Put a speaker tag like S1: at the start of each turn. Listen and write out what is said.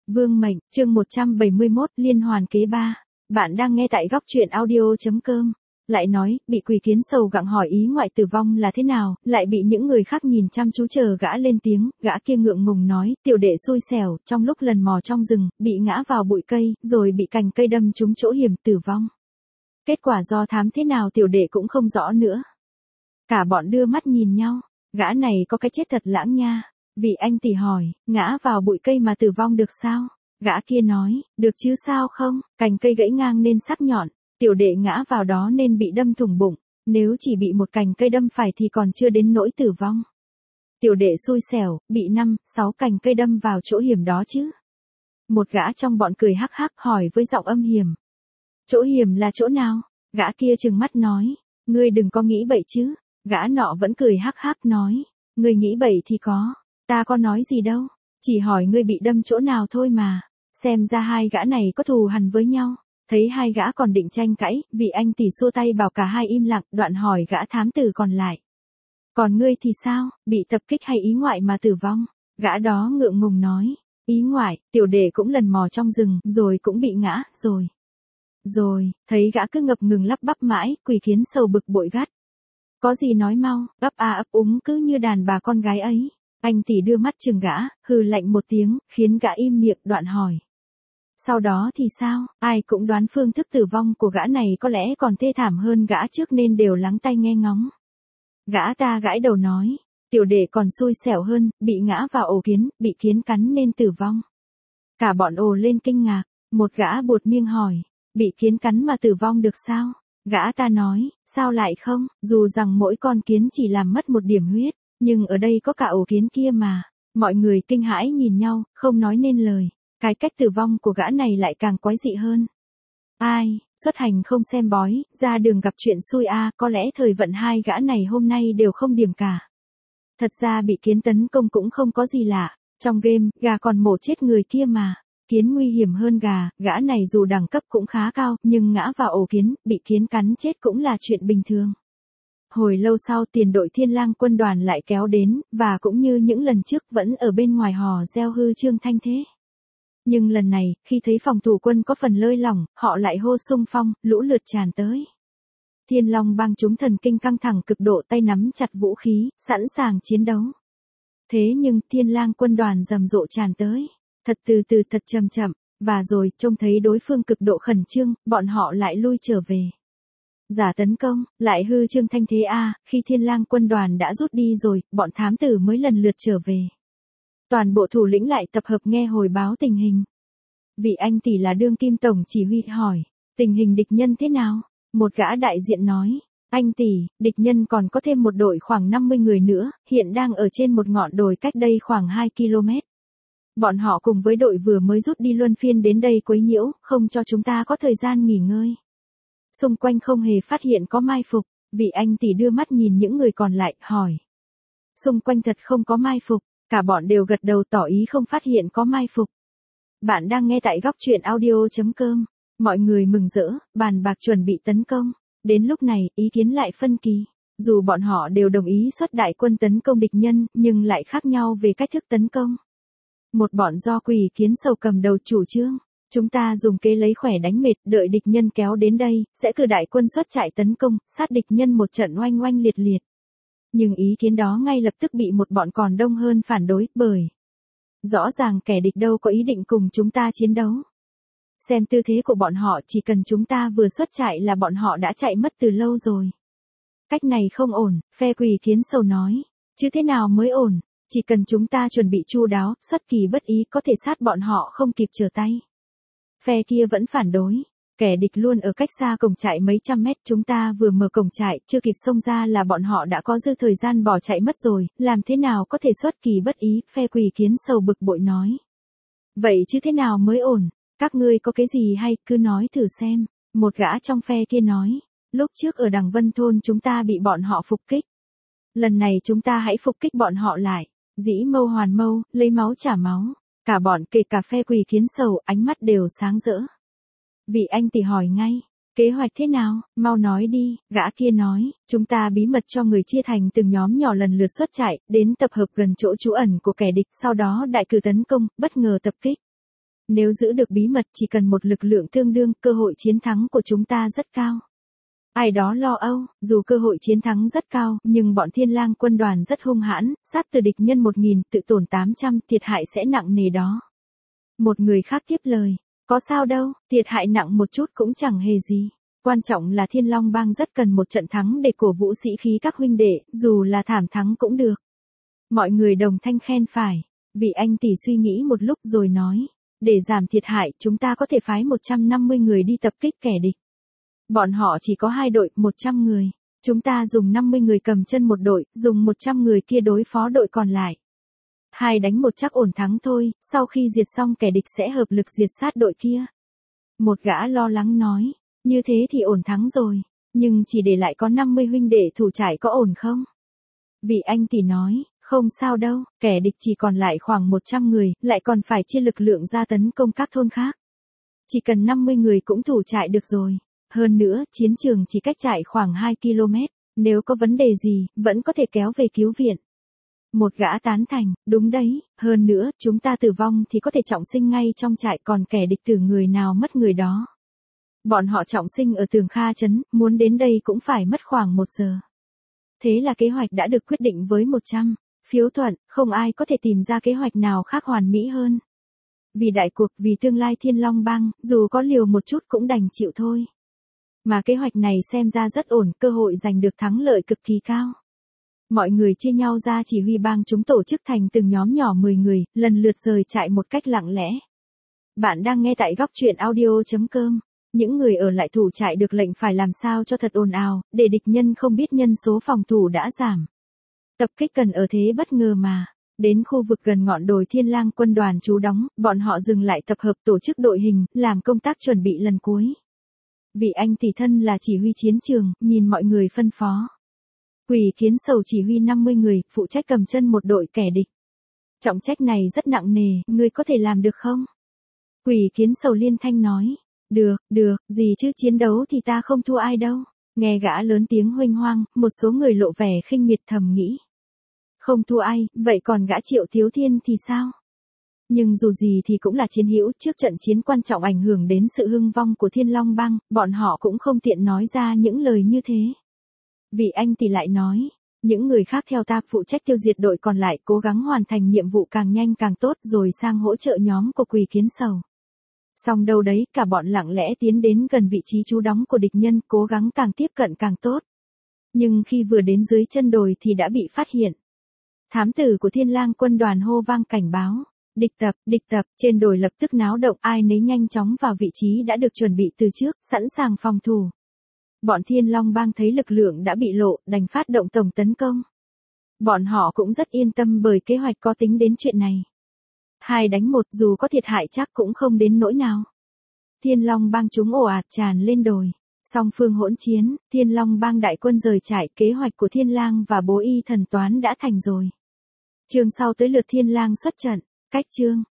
S1: Vương mệnh, chương 171, liên hoàn kế 3. Bạn đang nghe tại góc truyện audio.com. Lại nói, bị quỷ kiến sầu gặng hỏi ý ngoại tử vong là thế nào, lại bị những người khác nhìn chăm chú chờ gã lên tiếng, gã kia ngượng ngùng nói, tiểu đệ xui xẻo, trong lúc lần mò trong rừng, bị ngã vào bụi cây, rồi bị cành cây đâm trúng chỗ hiểm tử vong. Kết quả do thám thế nào tiểu đệ cũng không rõ nữa. Cả bọn đưa mắt nhìn nhau, gã này có cái chết thật lãng nha. Vị anh tỷ hỏi, ngã vào bụi cây mà tử vong được sao? Gã kia nói, được chứ sao không, cành cây gãy ngang nên sắc nhọn, tiểu đệ ngã vào đó nên bị đâm thủng bụng, nếu chỉ bị một cành cây đâm phải thì còn chưa đến nỗi tử vong. Tiểu đệ xui xẻo, bị 5-6 cành cây đâm vào chỗ hiểm đó chứ. Một gã trong bọn cười hắc hắc hỏi với giọng âm hiểm. Chỗ hiểm là chỗ nào? Gã kia trừng mắt nói, ngươi đừng có nghĩ bậy chứ. Gã nọ vẫn cười hắc hắc nói, ngươi nghĩ bậy thì có. Ta có nói gì đâu, chỉ hỏi ngươi bị đâm chỗ nào thôi mà. Xem ra hai gã này có thù hằn với nhau. Thấy hai gã còn định tranh cãi, vị anh tỷ xua tay bảo cả hai im lặng, đoạn hỏi gã thám tử còn lại. Còn ngươi thì sao, bị tập kích hay ý ngoại mà tử vong? Gã đó ngượng ngùng nói, ý ngoại, tiểu đệ cũng lần mò trong rừng, rồi cũng bị ngã, rồi, thấy gã cứ ngập ngừng lắp bắp mãi, quỷ kiến sầu bực bội gắt. Có gì nói mau, ấp a ấp úng cứ như đàn bà con gái ấy. Anh tỷ đưa mắt chừng gã, hừ lạnh một tiếng, khiến gã im miệng, đoạn hỏi. Sau đó thì sao, ai cũng đoán phương thức tử vong của gã này có lẽ còn thê thảm hơn gã trước nên đều lắng tai nghe ngóng. Gã ta gãi đầu nói, tiểu đệ còn xui xẻo hơn, bị ngã vào ổ kiến, bị kiến cắn nên tử vong. Cả bọn ồ lên kinh ngạc, một gã buột miệng hỏi, bị kiến cắn mà tử vong được sao? Gã ta nói, sao lại không, dù rằng mỗi con kiến chỉ làm mất một điểm huyết. Nhưng ở đây có cả ổ kiến kia mà. Mọi người kinh hãi nhìn nhau, không nói nên lời. Cái cách tử vong của gã này lại càng quái dị hơn. Ai, xuất hành không xem bói, ra đường gặp chuyện xui có lẽ thời vận hai gã này hôm nay đều không điểm cả. Thật ra bị kiến tấn công cũng không có gì lạ. Trong game, gà còn mổ chết người kia mà. Kiến nguy hiểm hơn gà, gã này dù đẳng cấp cũng khá cao, nhưng ngã vào ổ kiến, bị kiến cắn chết cũng là chuyện bình thường. Hồi lâu sau tiền đội Thiên Lang quân đoàn lại kéo đến, và cũng như những lần trước vẫn ở bên ngoài hò reo hư trương thanh thế. Nhưng lần này, khi thấy phòng thủ quân có phần lơi lỏng, họ lại hô xung phong, lũ lượt tràn tới. Thiên Long bang chúng thần kinh căng thẳng cực độ, tay nắm chặt vũ khí, sẵn sàng chiến đấu. Thế nhưng Thiên Lang quân đoàn rầm rộ tràn tới, thật từ từ thật chậm chậm, và rồi trông thấy đối phương cực độ khẩn trương, bọn họ lại lui trở về. Giả tấn công, lại hư trương thanh thế khi Thiên Lang quân đoàn đã rút đi rồi, bọn thám tử mới lần lượt trở về. Toàn bộ thủ lĩnh lại tập hợp nghe hồi báo tình hình. Vị anh tỷ là đương kim tổng chỉ huy hỏi, tình hình địch nhân thế nào? Một gã đại diện nói, anh tỷ, địch nhân còn có thêm một đội khoảng 50 người nữa, hiện đang ở trên một ngọn đồi cách đây khoảng 2 km. Bọn họ cùng với đội vừa mới rút đi luân phiên đến đây quấy nhiễu, không cho chúng ta có thời gian nghỉ ngơi. Xung quanh không hề phát hiện có mai phục, vị anh tỷ đưa mắt nhìn những người còn lại, hỏi. Xung quanh thật không có mai phục, cả bọn đều gật đầu tỏ ý không phát hiện có mai phục. Bạn đang nghe tại góc truyện audio.com, mọi người mừng rỡ, bàn bạc chuẩn bị tấn công. Đến lúc này, ý kiến lại phân kỳ. Dù bọn họ đều đồng ý xuất đại quân tấn công địch nhân, nhưng lại khác nhau về cách thức tấn công. Một bọn do quỷ kiến sầu cầm đầu chủ trương. Chúng ta dùng kế lấy khỏe đánh mệt, đợi địch nhân kéo đến đây, sẽ cử đại quân xuất trại tấn công, sát địch nhân một trận oanh oanh liệt liệt. Nhưng ý kiến đó ngay lập tức bị một bọn còn đông hơn phản đối, bởi rõ ràng kẻ địch đâu có ý định cùng chúng ta chiến đấu. Xem tư thế của bọn họ, chỉ cần chúng ta vừa xuất trại là bọn họ đã chạy mất từ lâu rồi. Cách này không ổn, phe quỷ kiến sầu nói. Chứ thế nào mới ổn, chỉ cần chúng ta chuẩn bị chu đáo, xuất kỳ bất ý có thể sát bọn họ không kịp trở tay. Phe kia vẫn phản đối, kẻ địch luôn ở cách xa cổng trại mấy trăm mét, chúng ta vừa mở cổng trại, chưa kịp xông ra là bọn họ đã có dư thời gian bỏ chạy mất rồi, làm thế nào có thể xuất kỳ bất ý, phe quỷ kiến sầu bực bội nói. Vậy chứ thế nào mới ổn, các ngươi có cái gì hay, cứ nói thử xem, một gã trong phe kia nói, lúc trước ở Đằng Vân Thôn chúng ta bị bọn họ phục kích. Lần này chúng ta hãy phục kích bọn họ lại, dĩ mâu hoàn mâu, lấy máu trả máu. Cả bọn kể cả phe quỷ kiến sầu, ánh mắt đều sáng rỡ. Vị anh tỷ hỏi ngay, kế hoạch thế nào, mau nói đi, gã kia nói, chúng ta bí mật cho người chia thành từng nhóm nhỏ lần lượt xuất chạy, đến tập hợp gần chỗ trú ẩn của kẻ địch, sau đó đại cử tấn công, bất ngờ tập kích. Nếu giữ được bí mật chỉ cần một lực lượng tương đương, cơ hội chiến thắng của chúng ta rất cao. Ai đó lo âu, dù cơ hội chiến thắng rất cao, nhưng bọn Thiên Lang quân đoàn rất hung hãn, sát từ địch nhân 1000, tự tổn 800, thiệt hại sẽ nặng nề đó. Một người khác tiếp lời, có sao đâu, thiệt hại nặng một chút cũng chẳng hề gì. Quan trọng là Thiên Long Bang rất cần một trận thắng để cổ vũ sĩ khí các huynh đệ, dù là thảm thắng cũng được. Mọi người đồng thanh khen phải. Vị anh tỷ suy nghĩ một lúc rồi nói, để giảm thiệt hại, chúng ta có thể phái 150 người đi tập kích kẻ địch. Bọn họ chỉ có 2 đội, 100 người. Chúng ta dùng 50 người cầm chân một đội, dùng 100 người kia đối phó đội còn lại. 2 đánh 1 chắc ổn thắng thôi, sau khi diệt xong kẻ địch sẽ hợp lực diệt sát đội kia. Một gã lo lắng nói, như thế thì ổn thắng rồi, nhưng chỉ để lại có 50 huynh đệ thủ trại có ổn không? Vị anh tỷ nói, không sao đâu, kẻ địch chỉ còn lại khoảng 100 người, lại còn phải chia lực lượng ra tấn công các thôn khác. Chỉ cần 50 người cũng thủ trại được rồi. Hơn nữa, chiến trường chỉ cách trại khoảng 2 km, nếu có vấn đề gì, vẫn có thể kéo về cứu viện. Một gã tán thành, đúng đấy, hơn nữa, chúng ta tử vong thì có thể trọng sinh ngay trong trại, còn kẻ địch tử người nào mất người đó. Bọn họ trọng sinh ở Tường Kha trấn, muốn đến đây cũng phải mất khoảng 1 giờ. Thế là kế hoạch đã được quyết định với 100 phiếu thuận, không ai có thể tìm ra kế hoạch nào khác hoàn mỹ hơn. Vì đại cuộc, vì tương lai Thiên Long Bang, dù có liều một chút cũng đành chịu thôi. Mà kế hoạch này xem ra rất ổn, cơ hội giành được thắng lợi cực kỳ cao. Mọi người chia nhau ra chỉ huy bang chúng tổ chức thành từng nhóm nhỏ 10 người, lần lượt rời trại một cách lặng lẽ. Bạn đang nghe tại góc truyện audio.com. Những người ở lại thủ trại được lệnh phải làm sao cho thật ồn ào, để địch nhân không biết nhân số phòng thủ đã giảm. Tập kích cần ở thế bất ngờ mà. Đến khu vực gần ngọn đồi Thiên Lang quân đoàn trú đóng, bọn họ dừng lại tập hợp tổ chức đội hình, làm công tác chuẩn bị lần cuối. Vị anh tỷ thân là chỉ huy chiến trường, nhìn mọi người phân phó. Quỷ Kiến Sầu chỉ huy 50 người, phụ trách cầm chân một đội kẻ địch. Trọng trách này rất nặng nề, ngươi có thể làm được không? Quỷ Kiến Sầu liên thanh nói. Được, gì chứ, chiến đấu thì ta không thua ai đâu. Nghe gã lớn tiếng huênh hoang, một số người lộ vẻ khinh miệt thầm nghĩ. Không thua ai, vậy còn gã Triệu Thiếu Thiên thì sao? Nhưng dù gì thì cũng là chiến hữu, trước trận chiến quan trọng ảnh hưởng đến sự hưng vong của Thiên Long Bang, bọn họ cũng không tiện nói ra những lời như thế. Vị anh thì lại nói, những người khác theo ta phụ trách tiêu diệt đội còn lại, cố gắng hoàn thành nhiệm vụ càng nhanh càng tốt rồi sang hỗ trợ nhóm của Quỷ Kiến Sầu. Xong đâu đấy, cả bọn lặng lẽ tiến đến gần vị trí trú đóng của địch nhân, cố gắng càng tiếp cận càng tốt. Nhưng khi vừa đến dưới chân đồi thì đã bị phát hiện. Thám tử của Thiên Lang quân đoàn hô vang cảnh báo. Địch tập, trên đồi lập tức náo động, ai nấy nhanh chóng vào vị trí đã được chuẩn bị từ trước, sẵn sàng phòng thủ. Bọn Thiên Long Bang thấy lực lượng đã bị lộ, đành phát động tổng tấn công. Bọn họ cũng rất yên tâm bởi kế hoạch có tính đến chuyện này. 2 đánh 1, dù có thiệt hại chắc cũng không đến nỗi nào. Thiên Long Bang chúng ồ ạt tràn lên đồi. Song phương hỗn chiến, Thiên Long Bang đại quân rời trại, kế hoạch của Thiên Lang và Bố Y Thần Toán đã thành rồi. Chương sau tới lượt Thiên Lang xuất trận. Cách chương